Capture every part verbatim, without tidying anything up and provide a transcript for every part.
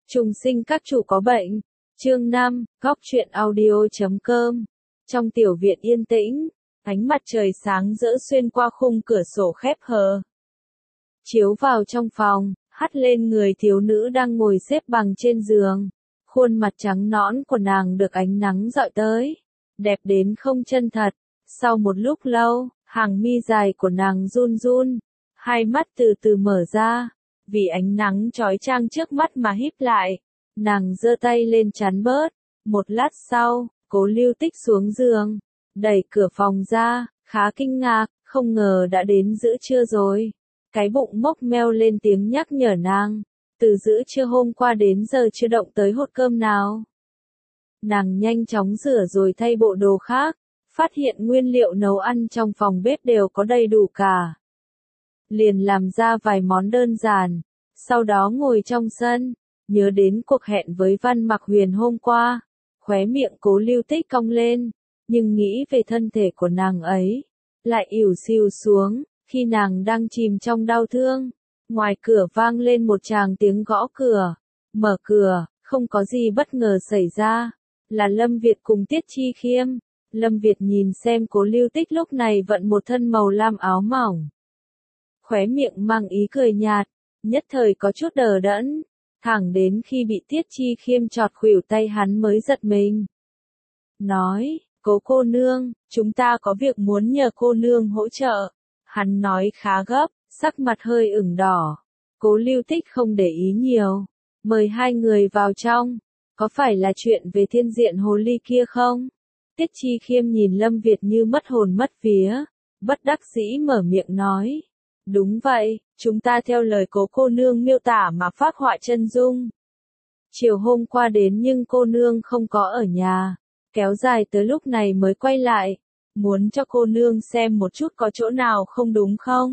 Trùng sinh các chủ có bệnh. Chương năm, góc truyện audio.com. Trong tiểu viện yên tĩnh, ánh mặt trời sáng rỡ xuyên qua khung cửa sổ khép hờ. Chiếu vào trong phòng, hắt lên người thiếu nữ đang ngồi xếp bằng trên giường. Khuôn mặt trắng nõn của nàng được ánh nắng rọi tới. Đẹp đến không chân thật. Sau một lúc lâu, hàng mi dài của nàng run run. Hai mắt từ từ mở ra. Vì ánh nắng chói chang trước mắt mà híp lại. Nàng giơ tay lên chắn bớt. Một lát sau, Cố Lưu Tích xuống giường. Đẩy cửa phòng ra, khá kinh ngạc, không ngờ đã đến giữa trưa rồi. Cái bụng mốc meo lên tiếng nhắc nhở nàng. Từ giữa trưa hôm qua đến giờ chưa động tới hột cơm nào. Nàng nhanh chóng rửa rồi thay bộ đồ khác. Phát hiện nguyên liệu nấu ăn trong phòng bếp đều có đầy đủ cả. Liền làm ra vài món đơn giản. Sau đó ngồi trong sân. Nhớ đến cuộc hẹn với Văn Mặc Huyền hôm qua. Khóe miệng Cố Lưu Tích cong lên. Nhưng nghĩ về thân thể của nàng ấy. Lại ỉu xìu xuống. Khi nàng đang chìm trong đau thương. Ngoài cửa vang lên một tràng tiếng gõ cửa. Mở cửa, không có gì bất ngờ xảy ra. Là Lâm Việt cùng Tiết Chi Khiêm. Lâm Việt nhìn xem Cố Lưu Tích lúc này vận một thân màu lam áo mỏng. Khóe miệng mang ý cười nhạt. Nhất thời có chút đờ đẫn. Thẳng đến khi bị Tiết Chi Khiêm chọt khuỷu tay hắn mới giật mình. Nói, Cố cô nương, chúng ta có việc muốn nhờ cô nương hỗ trợ. Hắn nói khá gấp, sắc mặt hơi ửng đỏ. Cố Lưu Tích không để ý nhiều. Mời hai người vào trong. Có phải là chuyện về thiên diện hồ ly kia không? Tiết Chi Khiêm nhìn Lâm Việt như mất hồn mất vía. Bất đắc dĩ mở miệng nói. Đúng vậy, chúng ta theo lời Cố cô nương miêu tả mà phác họa chân dung. Chiều hôm qua đến nhưng cô nương không có ở nhà. Kéo dài tới lúc này mới quay lại. Muốn cho cô nương xem một chút có chỗ nào không đúng không?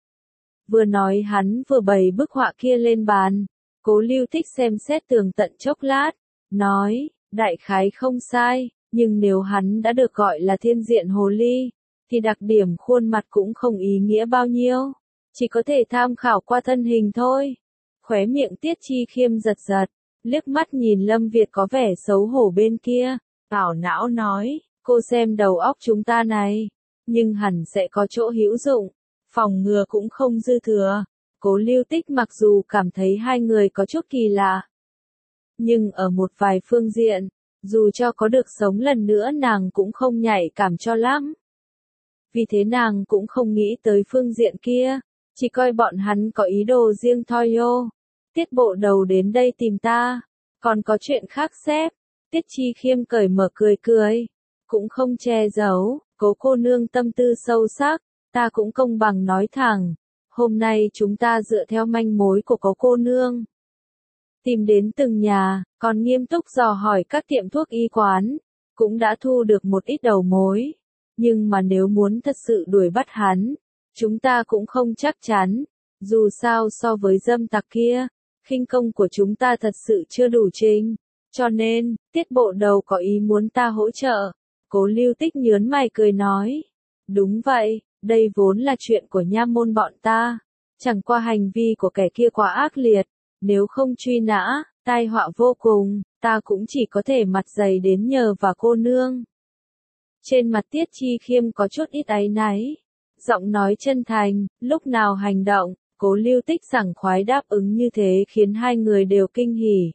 Vừa nói hắn vừa bày bức họa kia lên bàn. Cố Lưu Tích xem xét tường tận chốc lát. Nói, đại khái không sai, nhưng nếu hắn đã được gọi là thiên diện hồ ly, thì đặc điểm khuôn mặt cũng không ý nghĩa bao nhiêu. Chỉ có thể tham khảo qua thân hình thôi. Khóe miệng Tiết Chi Khiêm giật giật. Liếc mắt nhìn Lâm Việt có vẻ xấu hổ bên kia. Ảo não nói, cô xem đầu óc chúng ta này. Nhưng hẳn sẽ có chỗ hữu dụng. Phòng ngừa cũng không dư thừa. Cố Lưu Tích mặc dù cảm thấy hai người có chút kỳ lạ. Nhưng ở một vài phương diện, dù cho có được sống lần nữa nàng cũng không nhạy cảm cho lắm. Vì thế nàng cũng không nghĩ tới phương diện kia. Chỉ coi bọn hắn có ý đồ riêng thôi yo. Tiết bộ đầu đến đây tìm ta. Còn có chuyện khác xếp. Tiết Chi Khiêm cởi mở cười cười. Cũng không che giấu. Cố cô nương tâm tư sâu sắc. Ta cũng công bằng nói thẳng. Hôm nay chúng ta dựa theo manh mối của Cố cô nương. Tìm đến từng nhà. Còn nghiêm túc dò hỏi các tiệm thuốc y quán. Cũng đã thu được một ít đầu mối. Nhưng mà nếu muốn thật sự đuổi bắt hắn. Chúng ta cũng không chắc chắn. Dù sao so với dâm tặc kia. Khinh công của chúng ta thật sự chưa đủ trình. Cho nên, Tiết bộ đầu có ý muốn ta hỗ trợ. Cố Lưu Tích nhớn mày cười nói. Đúng vậy, đây vốn là chuyện của nha môn bọn ta. Chẳng qua hành vi của kẻ kia quá ác liệt. Nếu không truy nã, tai họa vô cùng, ta cũng chỉ có thể mặt dày đến nhờ và cô nương. Trên mặt Tiết Chi Khiêm có chút ít áy náy. Giọng nói chân thành, lúc nào hành động, Cố Lưu Tích sảng khoái đáp ứng như thế khiến hai người đều kinh hỉ.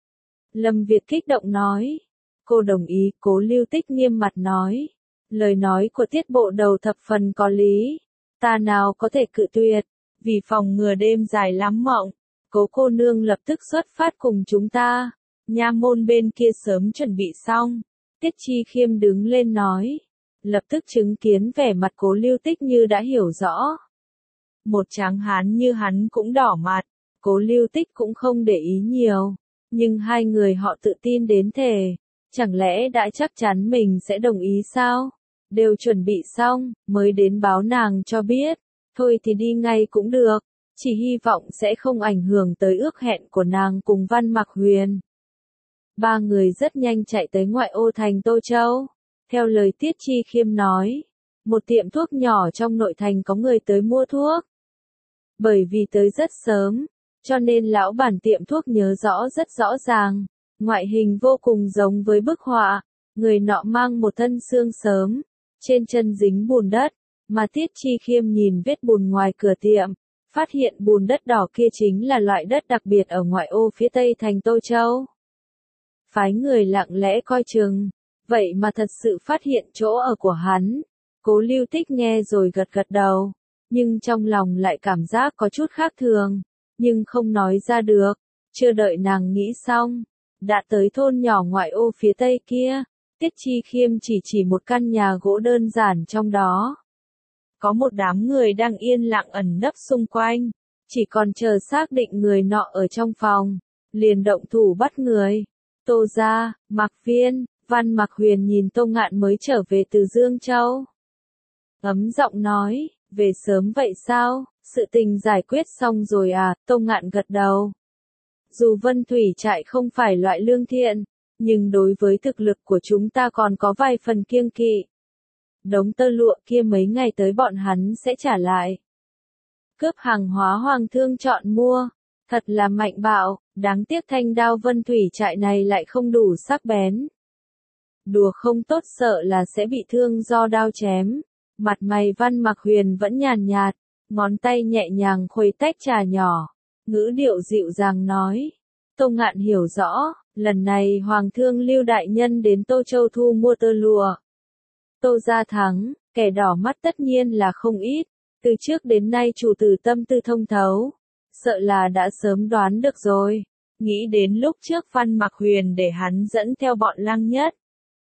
Lâm Việt kích động nói. Cô đồng ý, Cố Lưu Tích nghiêm mặt nói. Lời nói của Tiết bộ đầu thập phần có lý. Ta nào có thể cự tuyệt, vì phòng ngừa đêm dài lắm mộng. Cố cô nương lập tức xuất phát cùng chúng ta. Nha môn bên kia sớm chuẩn bị xong. Tiết Chi Khiêm đứng lên nói. Lập tức chứng kiến vẻ mặt Cố Lưu Tích như đã hiểu rõ. Một tráng hán như hắn cũng đỏ mặt. Cố Lưu Tích cũng không để ý nhiều. Nhưng hai người họ tự tin đến thể. Chẳng lẽ đã chắc chắn mình sẽ đồng ý sao? Đều chuẩn bị xong, mới đến báo nàng cho biết. Thôi thì đi ngay cũng được. Chỉ hy vọng sẽ không ảnh hưởng tới ước hẹn của nàng cùng Văn Mặc Huyền. Ba người rất nhanh chạy tới ngoại ô thành Tô Châu. Theo lời Tiết Chi Khiêm nói, một tiệm thuốc nhỏ trong nội thành có người tới mua thuốc. Bởi vì tới rất sớm, cho nên lão bản tiệm thuốc nhớ rõ rất rõ ràng. Ngoại hình vô cùng giống với bức họa, người nọ mang một thân xương sớm, trên chân dính bùn đất, mà Tiết Chi Khiêm nhìn vết bùn ngoài cửa tiệm, phát hiện bùn đất đỏ kia chính là loại đất đặc biệt ở ngoại ô phía tây thành Tô Châu. Phái người lặng lẽ coi chừng, vậy mà thật sự phát hiện chỗ ở của hắn. Cố Lưu Tích nghe rồi gật gật đầu, nhưng trong lòng lại cảm giác có chút khác thường, nhưng không nói ra được. Chưa đợi nàng nghĩ xong, đã tới thôn nhỏ ngoại ô phía tây kia. Tiết Chi Khiêm chỉ chỉ một căn nhà gỗ đơn giản trong đó. Có một đám người đang yên lặng ẩn nấp xung quanh, chỉ còn chờ xác định người nọ ở trong phòng, liền động thủ bắt người. Tô gia, Mạc Viên, Văn Mạc Huyền nhìn Tô Ngạn mới trở về từ Dương Châu. Ấm giọng nói, về sớm vậy sao, sự tình giải quyết xong rồi à, Tô Ngạn gật đầu. Dù Vân Thủy trại không phải loại lương thiện, nhưng đối với thực lực của chúng ta còn có vài phần kiêng kỵ. Đống tơ lụa kia mấy ngày tới bọn hắn sẽ trả lại. Cướp hàng hóa hoàng thương chọn mua, thật là mạnh bạo, đáng tiếc thanh đao Vân Thủy trại này lại không đủ sắc bén. Đùa không tốt sợ là sẽ bị thương do đao chém. Mặt mày Văn Mạc Huyền vẫn nhàn nhạt, ngón tay nhẹ nhàng khuấy tách trà nhỏ, ngữ điệu dịu dàng nói. Tô Ngạn hiểu rõ, lần này Hoàng thương Lưu đại nhân đến Tô Châu thu mua tơ lụa. Tô gia thắng, kẻ đỏ mắt tất nhiên là không ít, từ trước đến nay chủ tử tâm tư thông thấu, sợ là đã sớm đoán được rồi, nghĩ đến lúc trước Văn Mạc Huyền để hắn dẫn theo bọn Lăng Nhất.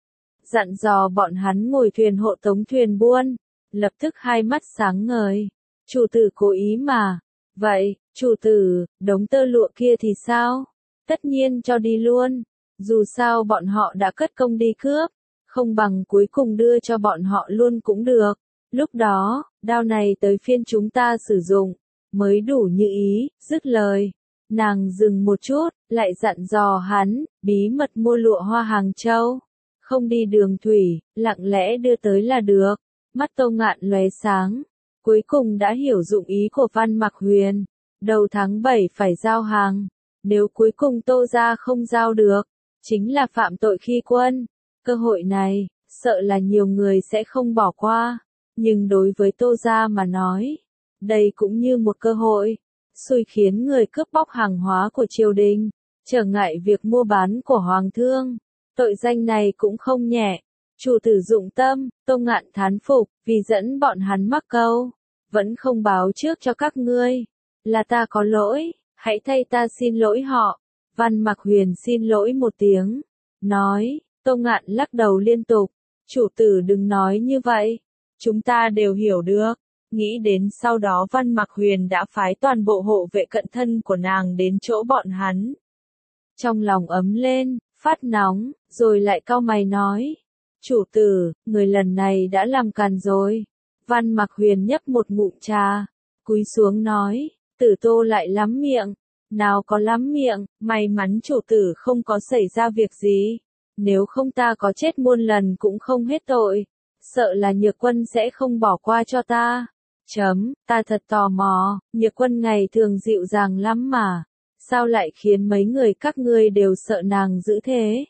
Dặn dò bọn hắn ngồi thuyền hộ tống thuyền buôn, lập tức hai mắt sáng ngời, chủ tử cố ý mà, vậy, chủ tử, đống tơ lụa kia thì sao? Tất nhiên cho đi luôn, dù sao bọn họ đã cất công đi cướp. Không bằng cuối cùng đưa cho bọn họ luôn cũng được. Lúc đó, đao này tới phiên chúng ta sử dụng, mới đủ như ý, dứt lời. Nàng dừng một chút, lại dặn dò hắn, bí mật mua lụa hoa Hàng Châu. Không đi đường thủy, lặng lẽ đưa tới là được. Mắt Tô Ngạn lóe sáng, cuối cùng đã hiểu dụng ý của Văn Mạc Huyền. Đầu tháng bảy phải giao hàng, nếu cuối cùng Tô gia không giao được, chính là phạm tội khi quân. Cơ hội này, sợ là nhiều người sẽ không bỏ qua, nhưng đối với Tô gia mà nói, đây cũng như một cơ hội, xui khiến người cướp bóc hàng hóa của triều đình, trở ngại việc mua bán của Hoàng thương. Tội danh này cũng không nhẹ, chủ tử dụng tâm, Tô Ngạn thán phục, vì dẫn bọn hắn mắc câu, vẫn không báo trước cho các ngươi, là ta có lỗi, hãy thay ta xin lỗi họ. Văn Mạc Huyền xin lỗi một tiếng, nói. Tô Ngạn lắc đầu liên tục, chủ tử đừng nói như vậy, chúng ta đều hiểu được, nghĩ đến sau đó Văn Mạc Huyền đã phái toàn bộ hộ vệ cận thân của nàng đến chỗ bọn hắn. Trong lòng ấm lên, phát nóng, rồi lại cau mày nói, chủ tử, người lần này đã làm càn rồi. Văn Mạc Huyền nhấp một ngụm trà, cúi xuống nói, tử Tô lại lắm miệng, nào có lắm miệng, may mắn chủ tử không có xảy ra việc gì. Nếu không ta có chết muôn lần cũng không hết tội, sợ là Nhược Quân sẽ không bỏ qua cho ta. Chấm, ta thật tò mò, Nhược Quân ngày thường dịu dàng lắm mà, sao lại khiến mấy người các ngươi đều sợ nàng dữ thế?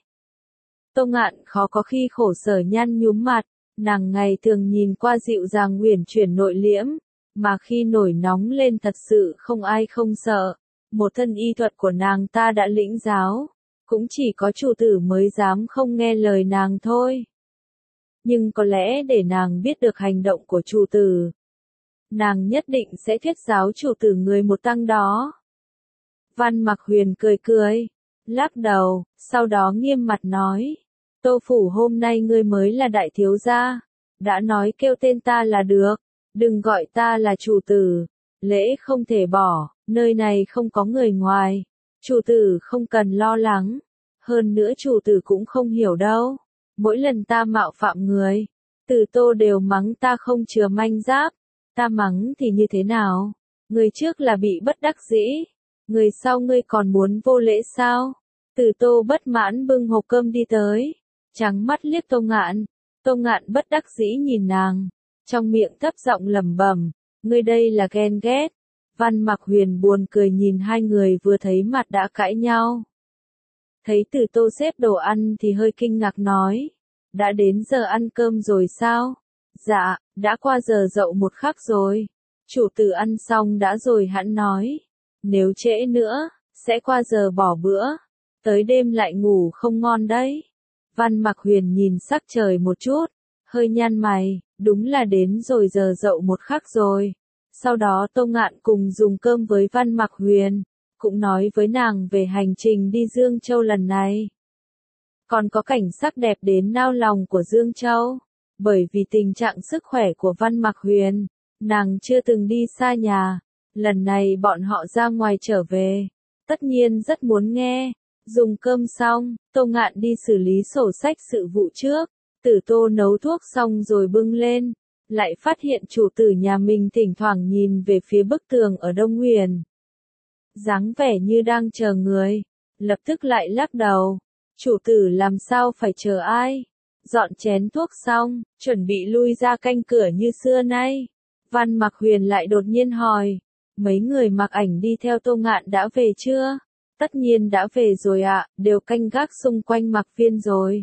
Tô Ngạn khó có khi khổ sở nhăn nhúm mặt, nàng ngày thường nhìn qua dịu dàng uyển chuyển nội liễm, mà khi nổi nóng lên thật sự không ai không sợ. Một thân y thuật của nàng ta đã lĩnh giáo. Cũng chỉ có chủ tử mới dám không nghe lời nàng thôi. Nhưng có lẽ để nàng biết được hành động của chủ tử, nàng nhất định sẽ thuyết giáo chủ tử người một tăng đó. Văn Mạc Huyền cười cười, lắc đầu, sau đó nghiêm mặt nói, Tô phủ hôm nay ngươi mới là đại thiếu gia, đã nói kêu tên ta là được, đừng gọi ta là chủ tử, lễ không thể bỏ, nơi này không có người ngoài. Chủ tử không cần lo lắng, hơn nữa chủ tử cũng không hiểu đâu, mỗi lần ta mạo phạm người, Từ Tô đều mắng ta không chừa manh giáp, ta mắng thì như thế nào, người trước là bị bất đắc dĩ, người sau ngươi còn muốn vô lễ sao? Từ Tô bất mãn bưng hộp cơm đi tới, trắng mắt liếc Tô Ngạn, Tô Ngạn bất đắc dĩ nhìn nàng, trong miệng thấp giọng lẩm bẩm, ngươi đây là ghen ghét. Văn Mặc Huyền buồn cười nhìn hai người vừa thấy mặt đã cãi nhau. Thấy Từ Tô xếp đồ ăn thì hơi kinh ngạc nói. Đã đến giờ ăn cơm rồi sao? Dạ, đã qua giờ dậu một khắc rồi. Chủ tử ăn xong đã rồi hẵng nói. Nếu trễ nữa, sẽ qua giờ bỏ bữa. Tới đêm lại ngủ không ngon đấy. Văn Mặc Huyền nhìn sắc trời một chút, hơi nhăn mày, đúng là đến rồi giờ dậu một khắc rồi. Sau đó Tô Ngạn cùng dùng cơm với Văn Mặc Huyền, cũng nói với nàng về hành trình đi Dương Châu lần này. Còn có cảnh sắc đẹp đến nao lòng của Dương Châu, bởi vì tình trạng sức khỏe của Văn Mặc Huyền, nàng chưa từng đi xa nhà, lần này bọn họ ra ngoài trở về, tất nhiên rất muốn nghe. Dùng cơm xong, Tô Ngạn đi xử lý sổ sách sự vụ trước, Tử Tô nấu thuốc xong rồi bưng lên, lại phát hiện chủ tử nhà mình thỉnh thoảng nhìn về phía bức tường ở Đông Huyền. Dáng vẻ như đang chờ người, lập tức lại lắc đầu, chủ tử làm sao phải chờ ai, dọn chén thuốc xong, chuẩn bị lui ra canh cửa như xưa nay. Văn Mặc Huyền lại đột nhiên hỏi, mấy người mặc ảnh đi theo Tô Ngạn đã về chưa? Tất nhiên đã về rồi ạ, à, đều canh gác xung quanh Mặc Viên rồi.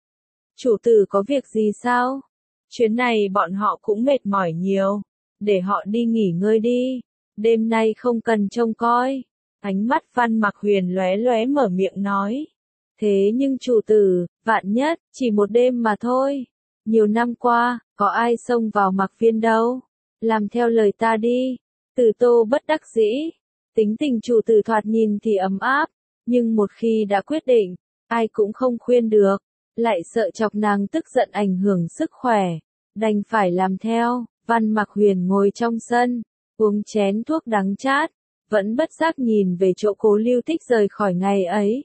Chủ tử có việc gì sao? Chuyến này bọn họ cũng mệt mỏi nhiều, để họ đi nghỉ ngơi đi, đêm nay không cần trông coi. Ánh mắt Văn Mặc Huyền lóe lóe mở miệng nói. Thế nhưng chủ tử, vạn nhất, chỉ một đêm mà thôi. Nhiều năm qua, có ai xông vào Mặc Viên đâu. Làm theo lời ta đi. Từ Tô bất đắc dĩ. Tính tình chủ tử thoạt nhìn thì ấm áp, nhưng một khi đã quyết định, ai cũng không khuyên được, lại sợ chọc nàng tức giận ảnh hưởng sức khỏe, đành phải làm theo. Văn Mặc Huyền ngồi trong sân, uống chén thuốc đắng chát, vẫn bất giác nhìn về chỗ Cố Lưu Tích rời khỏi ngày ấy.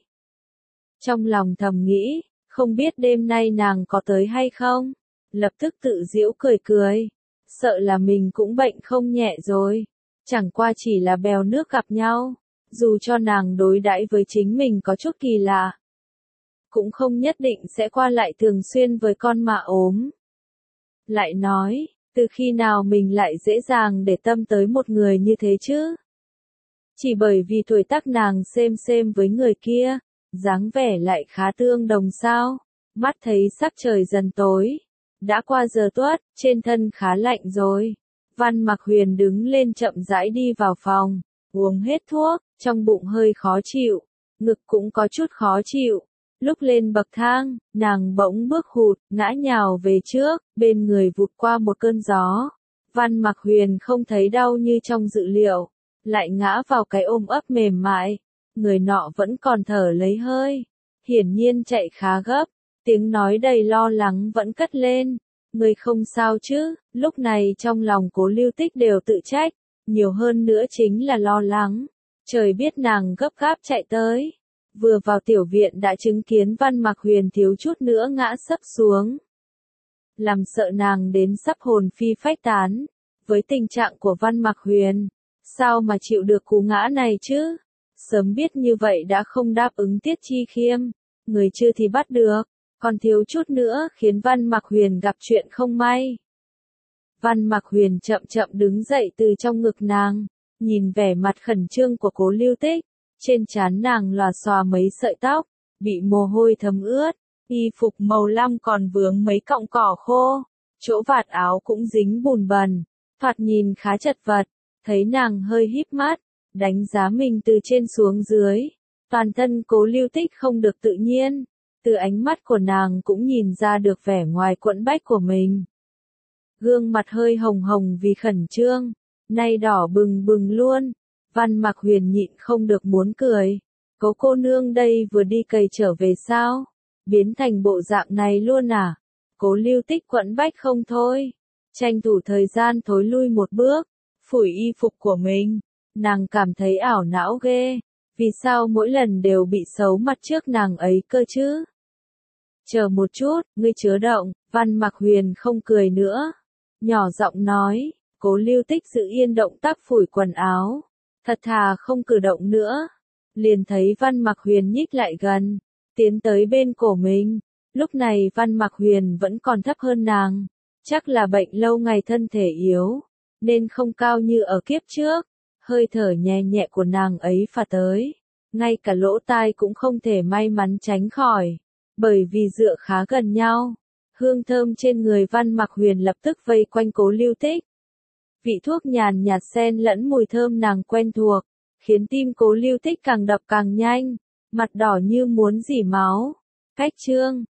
Trong lòng thầm nghĩ, không biết đêm nay nàng có tới hay không, lập tức tự giễu cười cười, sợ là mình cũng bệnh không nhẹ rồi. Chẳng qua chỉ là bèo nước gặp nhau, dù cho nàng đối đãi với chính mình có chút kỳ lạ, cũng không nhất định sẽ qua lại thường xuyên với con mà ốm. Lại nói, từ khi nào mình lại dễ dàng để tâm tới một người như thế chứ? Chỉ bởi vì tuổi tác nàng xem xem với người kia, dáng vẻ lại khá tương đồng sao? Mắt thấy sắc trời dần tối, đã qua giờ tuất, trên thân khá lạnh rồi. Văn Mặc Huyền đứng lên chậm rãi đi vào phòng, uống hết thuốc, trong bụng hơi khó chịu, ngực cũng có chút khó chịu. Lúc lên bậc thang, nàng bỗng bước hụt, ngã nhào về trước, bên người vụt qua một cơn gió. Văn Mặc Huyền không thấy đau như trong dự liệu, lại ngã vào cái ôm ấp mềm mại. Người nọ vẫn còn thở lấy hơi, hiển nhiên chạy khá gấp, tiếng nói đầy lo lắng vẫn cất lên. Người không sao chứ? Lúc này trong lòng Cố Lưu Tích đều tự trách, nhiều hơn nữa chính là lo lắng. Trời biết nàng gấp gáp chạy tới, vừa vào tiểu viện đã chứng kiến Văn Mặc Huyền thiếu chút nữa ngã sấp xuống. Làm sợ nàng đến sắp hồn phi phách tán. Với tình trạng của Văn Mặc Huyền, sao mà chịu được cú ngã này chứ? Sớm biết như vậy đã không đáp ứng Tiết Chi Khiêm, người chưa thì bắt được. Còn thiếu chút nữa khiến Văn Mặc Huyền gặp chuyện không may. Văn Mặc Huyền chậm chậm đứng dậy từ trong ngực nàng, nhìn vẻ mặt khẩn trương của Cố Lưu Tích, trên trán nàng lòa xòa mấy sợi tóc, bị mồ hôi thấm ướt, y phục màu lam còn vướng mấy cọng cỏ khô, chỗ vạt áo cũng dính bùn bẩn, thoạt nhìn khá chật vật. Thấy nàng hơi híp mắt, đánh giá mình từ trên xuống dưới, toàn thân Cố Lưu Tích không được tự nhiên. Từ ánh mắt của nàng cũng nhìn ra được vẻ ngoài quẫn bách của mình. Gương mặt hơi hồng hồng vì khẩn trương, nay đỏ bừng bừng luôn. Văn Mặc Huyền nhịn không được muốn cười. Cố cô nương đây vừa đi cày trở về sao? Biến thành bộ dạng này luôn à? Cố Lưu Tích quẫn bách không thôi. Tranh thủ thời gian thối lui một bước, phủi y phục của mình. Nàng cảm thấy ảo não ghê. Vì sao mỗi lần đều bị xấu mặt trước nàng ấy cơ chứ? Chờ một chút, ngươi chớ động. Văn Mặc Huyền không cười nữa, nhỏ giọng nói. Cố Lưu Tích giữ yên động tác phủi quần áo, thật thà không cử động nữa. Liền thấy Văn Mặc Huyền nhích lại gần, tiến tới bên cổ mình. Lúc này Văn Mặc Huyền vẫn còn thấp hơn nàng, chắc là bệnh lâu ngày thân thể yếu, nên không cao như ở kiếp trước. hơi thở nhẹ nhẹ của nàng ấy phả tới, ngay cả lỗ tai cũng không thể may mắn tránh khỏi, bởi vì dựa khá gần nhau. Hương thơm trên người Văn Mặc Huyền lập tức vây quanh Cố Lưu Tích. Vị thuốc nhàn nhạt xen lẫn mùi thơm nàng quen thuộc, khiến tim Cố Lưu Tích càng đập càng nhanh, mặt đỏ như muốn rỉ máu. Cách chương